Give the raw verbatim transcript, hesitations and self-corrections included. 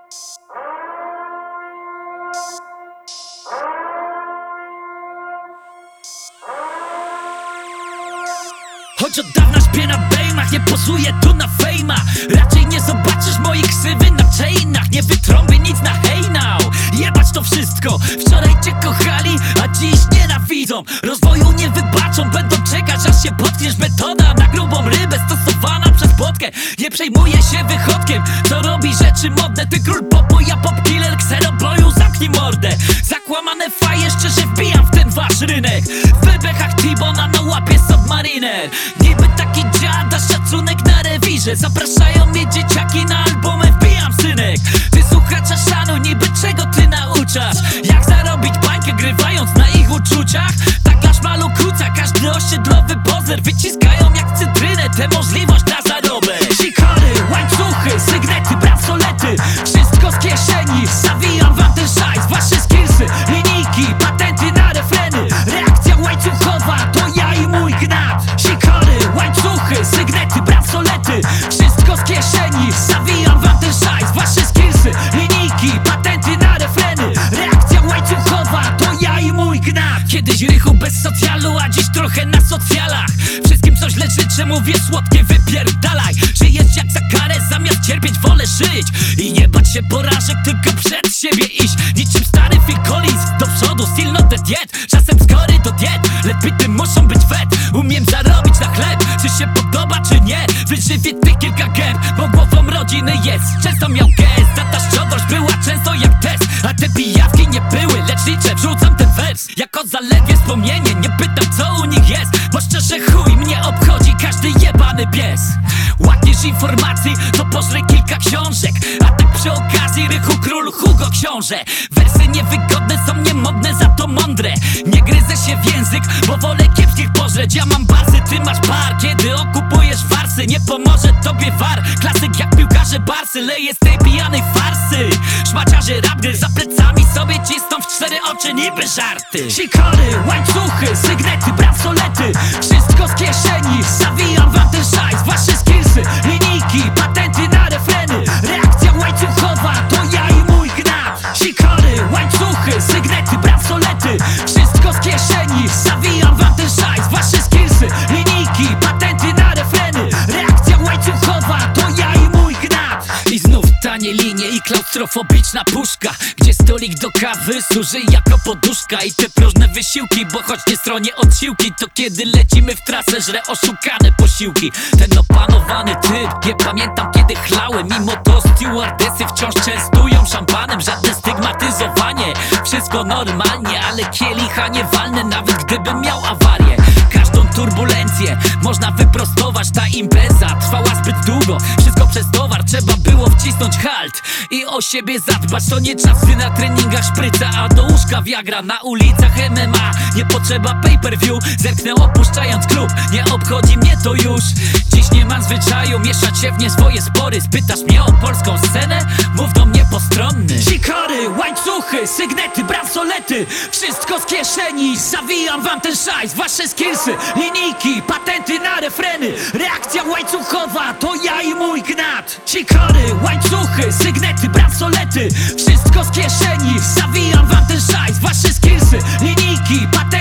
Choć od dawna śpię na bejmach, nie pozuję tu na fejma. Raczej nie zobaczysz mojej ksywy na chainach. Nie wytrąbię nic na hej now. Jebać to wszystko. Wczoraj cię kochali, a dziś nienawidzą. Rozwoju nie wybaczą, będą czekać aż się potkniesz. Metoda na grubą rybę stosowana przez płotkę. Nie przejmuję się wychodkiem, co robi rzeczy modne. Ty król popu, ja pop killer, kseroboju, zamknij mordę. Zakłamane faje, szczerze wbijam w ten wasz rynek. W bebechach T-Bona na łapie Submariner. Niby taki dziada, szacunek na rewirze. Zapraszają mnie dzieciaki na albumy, wbijam synek. Ty słuchacza szanuj, niby czego ty nauczasz. Jak zarobić bańkę grywając na ich uczuciach. Tak dla szmalu króca, każdy osiedlowy pozer. Wyciskają jak cytrynę tę możliwość na zarobek. Sikory, łańcuchy, sygnety, bransolety. Wszystko z kieszeni, zawijam wam ten szajs. Wasze skillsy, linijki, patenty na refreny. Reakcja łańcuchowa, to ja i mój gnat. Sikory, łańcuchy, sygnety, bransolety. Wszystko z kieszeni, zawijam wam ten szajs. Wasze skillsy, linijki, patenty na refreny. Reakcja łańcuchowa, to ja i mój gnat. Kiedyś rychu bez socjalu, a dziś trochę na socjalach. Wszystkim coś lecz życzę, mówię słodkie, wypierdalaj. Żyjesz jak za karę, zamiast cierpieć wolę żyć. I nie bać się porażek, tylko przed siebie iść. Niczym stary Phil Collins, do przodu, still not dead yet. Czasem skory do diet, lepiej ty muszą być wet. Umiem zarobić na chleb, czy się podoba czy nie. Wyżywię tych kilka gęb, bo głową rodziny jest. Często miał gest, za ta szczodrość była często jak test. A te pijawki nie były, lecz liczę, wrzucam ten wers jako zaledwie wspomnienie, nie pytam co u nich jest. Bo szczerze chuj mnie obchodzi każdy jebany pies. Łatwiesz informacji, to pożrę kilka książek. A tak przy okazji rychu król Hugo książę. Wersy niewygodne są niemodne, za to mądre. Nie gryzę się w język, bo wolę kiepskich pożreć. Ja mam barsy, ty masz bar. Kiedy okupujesz warsy, nie pomoże tobie war. Klasyk jak piłkarze barsy, leje z tej pijanej farsy. Szmaciarze rap, gdy za plecami sobie cisną w cztery oczy niby żarty. Sikory, łańcuchy, sygnety, bransolety. Wszystko z kieszeni, zawijam wam ten szajs. Wasze skillsy, linijki, patenty na refreny. Reakcja łańcuchowa, to ja i mój gnat. Sikory, łańcuchy, sygnety, bransolety. Wszystko z kieszeni, zawijam wam ten szajs. Wasze skillsy, linijki, patenty na refreny. Reakcja łańcuchowa, to ja i mój gnat. I znów tanie linie i klaustrofobiczna puszka, gdzie stolik do kawy służy jako poduszka. I te próżne wysiłki, bo choć nie stronię od siłki, to kiedy lecimy w trasę żre oszukane posiłki. Ten opanowany typ, nie pamiętam kiedy chlałem. Mimo to stewardesy wciąż częstują szampanem. Żadne stygmatyzowanie, wszystko normalnie. Ale kielicha nie walnę, nawet gdybym miał awarię. Każdą turbulencję można wyprostować. Ta impreza trwała zbyt długo, wszystko przez towar. Trzeba było wcisnąć halt i o siebie zadbać. To nie czasy na treningach szpryca, a do łóżka Viagra. Na ulicach M M A, nie potrzeba pay per view. Zerknę opuszczając klub, nie obchodzi mnie to już. Dziś nie mam zwyczaju mieszać się w nie swoje spory. Spytasz mnie o polską scenę? Mów do mnie postronny. Sikory, łańcuchy, sygnety, bransolety. Wszystko z kieszeni, zawijam wam ten szajs. Wasze skillsy, linijki, patenty na refreny. Reakcja łańcuchowa, to ja i mój gnat. Sikory, łańcuchy, sygnety, bransolety. Wszystko z kieszeni, zawijam wam ten szajs. Wasze skillsy, linijki, patenty